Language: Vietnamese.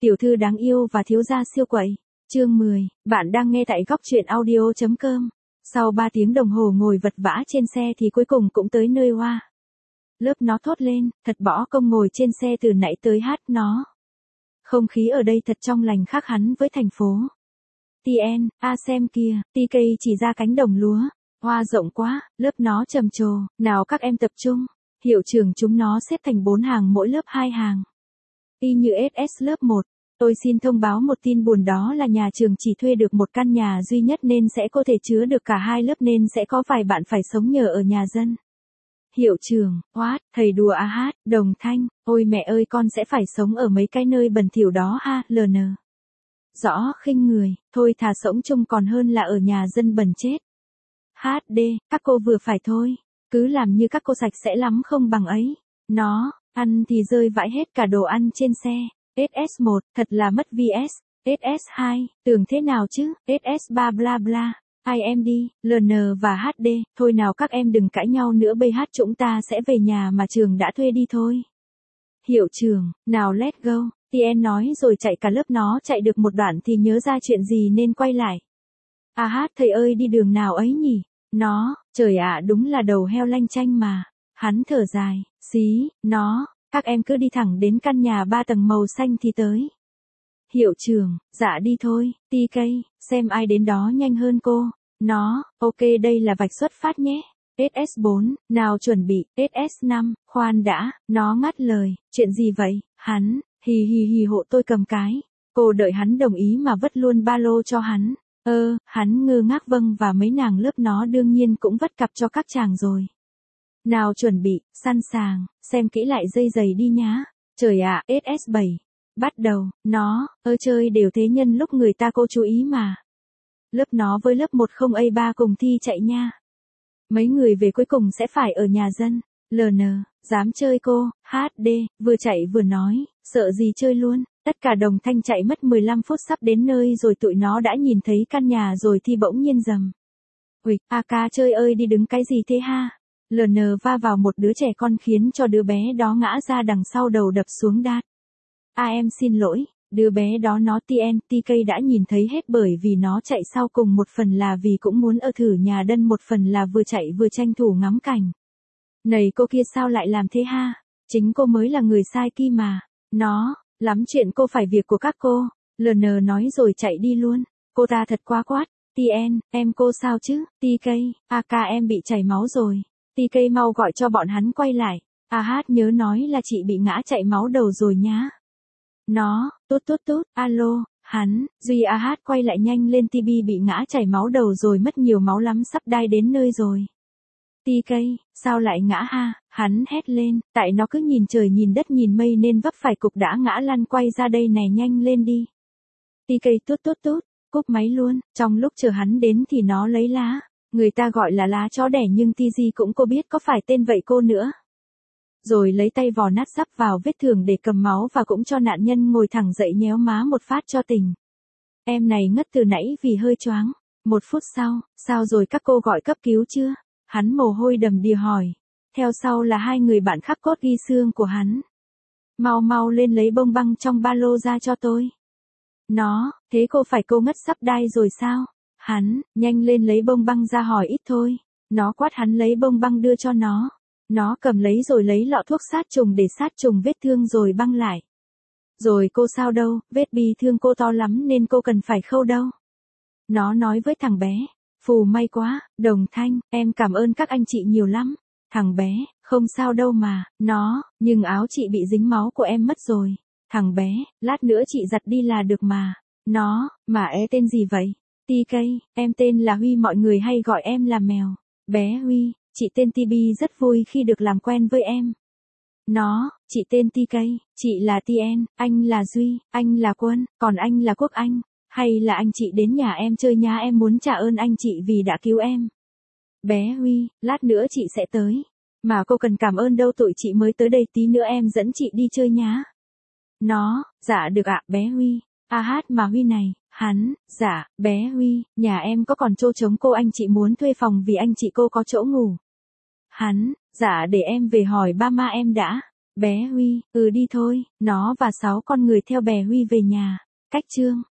Tiểu thư đáng yêu và thiếu gia siêu quậy. Chương 10, bạn đang nghe tại góc truyện audio.com. Sau 3 tiếng đồng hồ ngồi vật vã trên xe thì cuối cùng cũng tới nơi Hoa. Lớp nó thốt lên, thật bỏ công ngồi trên xe từ nãy tới hát nó. Không khí ở đây thật trong lành khác hẳn với thành phố. TN, xem kìa, TK chỉ ra cánh đồng lúa. Hoa rộng quá, lớp nó trầm trồ, nào các em tập trung. Hiệu trưởng chúng nó xếp thành 4 hàng mỗi lớp 2 hàng. Y như SS lớp 1. Tôi xin thông báo một tin buồn đó là nhà trường chỉ thuê được một căn nhà duy nhất nên sẽ có thể chứa được cả 2 lớp nên sẽ có vài bạn phải sống nhờ ở nhà dân. Hiệu trưởng, what, thầy đùa à hát, Đồng Thanh, ôi mẹ ơi con sẽ phải sống ở mấy cái nơi bẩn thỉu đó ha, LN. Rõ khinh người, thôi thà sống chung còn hơn là ở nhà dân bẩn chết. HD, các cô vừa phải thôi, cứ làm như các cô sạch sẽ lắm không bằng ấy. Nó, ăn thì rơi vãi hết cả đồ ăn trên xe. SS1, thật là mất VS. SS2, tưởng thế nào chứ, SS3 bla bla. IMD, LN và HD, thôi nào các em đừng cãi nhau nữa BH chúng ta sẽ về nhà mà trường đã thuê đi thôi. Hiệu trưởng, nào let go, TN nói rồi chạy cả lớp nó chạy được một đoạn thì nhớ ra chuyện gì nên quay lại. À hát thầy ơi đi đường nào ấy nhỉ? Nó, trời ạ đúng là đầu heo lanh chanh mà. Hắn thở dài, xí, nó, các em cứ đi thẳng đến căn nhà 3 tầng màu xanh thì tới. Hiệu trưởng, dạ đi thôi, TK, xem ai đến đó nhanh hơn cô. Nó, ok đây là vạch xuất phát nhé. SS4, nào chuẩn bị, SS5, khoan đã, nó ngắt lời, chuyện gì vậy, hắn, hì hộ tôi cầm cái. Cô đợi hắn đồng ý mà vất luôn ba lô cho hắn. Hắn ngơ ngác vâng và mấy nàng lớp nó đương nhiên cũng vất cặp cho các chàng rồi. Nào chuẩn bị, sẵn sàng, xem kỹ lại dây giày đi nhá. Trời ạ, SS7. Bắt đầu, nó, chơi đều thế nhân lúc người ta cô chú ý mà. Lớp nó với lớp 10A3 cùng thi chạy nha. Mấy người về cuối cùng sẽ phải ở nhà dân. LN, dám chơi cô, HD, vừa chạy vừa nói, sợ gì chơi luôn. Tất cả Đồng Thanh chạy mất 15 phút sắp đến nơi rồi tụi nó đã nhìn thấy căn nhà rồi thì bỗng nhiên rầm. Uịch, AK chơi ơi đi đứng cái gì thế ha? LN va vào một đứa trẻ con khiến cho đứa bé đó ngã ra đằng sau đầu đập xuống đát. Em xin lỗi, đứa bé đó nó TK đã nhìn thấy hết bởi vì nó chạy sau cùng một phần là vì cũng muốn ở thử nhà đân một phần là vừa chạy vừa tranh thủ ngắm cảnh. Này cô kia sao lại làm thế ha? Chính cô mới là người sai kia mà. Nó, lắm chuyện cô phải việc của các cô. LN nói rồi chạy đi luôn. Cô ta thật quá quát. TN, em cô sao chứ? TK, AK em bị chảy máu rồi. TK mau gọi cho bọn hắn quay lại. Hát nhớ nói là chị bị ngã chạy máu đầu rồi nhá. Nó, tốt, alo, hắn, Duy hát quay lại nhanh lên TB bị ngã chảy máu đầu rồi mất nhiều máu lắm sắp đai đến nơi rồi. TK, sao lại ngã ha, hắn hét lên, tại nó cứ nhìn trời nhìn đất nhìn mây nên vấp phải cục đã ngã lăn quay ra đây này nhanh lên đi. TK tốt, cúp máy luôn, trong lúc chờ hắn đến thì nó lấy lá, người ta gọi là lá chó đẻ nhưng TG cũng cô biết có phải tên vậy cô nữa. Rồi lấy tay vò nát sắp vào vết thương để cầm máu và cũng cho nạn nhân ngồi thẳng dậy nhéo má một phát cho tỉnh. Em này ngất từ nãy vì hơi choáng. 1 phút sau, sao rồi các cô gọi cấp cứu chưa? Hắn mồ hôi đầm đìa hỏi. Theo sau là 2 người bạn khắc cốt ghi xương của hắn. Mau lên lấy bông băng trong ba lô ra cho tôi. Nó, thế cô phải cô ngất sắp đai rồi sao? Hắn, nhanh lên lấy bông băng ra hỏi ít thôi. Nó quát hắn lấy bông băng đưa cho nó. Nó cầm lấy rồi lấy lọ thuốc sát trùng để sát trùng vết thương rồi băng lại. Rồi cô sao đâu, vết bị thương cô to lắm nên cô cần phải khâu đâu. Nó nói với thằng bé, phù may quá, Đồng Thanh, em cảm ơn các anh chị nhiều lắm. Thằng bé, không sao đâu mà, nó, nhưng áo chị bị dính máu của em mất rồi. Thằng bé, lát nữa chị giặt đi là được mà. Nó, mà tên gì vậy? TK, em tên là Huy mọi người hay gọi em là Mèo. Bé Huy. Chị tên TB rất vui khi được làm quen với em. Nó, chị tên TK, chị là TN, anh là Duy, anh là Quân, còn anh là Quốc Anh. Hay là anh chị đến nhà em chơi nhá em muốn trả ơn anh chị vì đã cứu em. Bé Huy, lát nữa chị sẽ tới. Mà cô cần cảm ơn đâu tụi chị mới tới đây tí nữa em dẫn chị đi chơi nhá. Nó, dạ được ạ bé Huy. Hát mà Huy này, hắn, dạ, bé Huy, nhà em có còn chỗ trống cô anh chị muốn thuê phòng vì anh chị cô có chỗ ngủ. Hắn, dạ để em về hỏi ba ma em đã. Bé Huy, đi thôi, nó và 6 con người theo bè Huy về nhà. Cách chương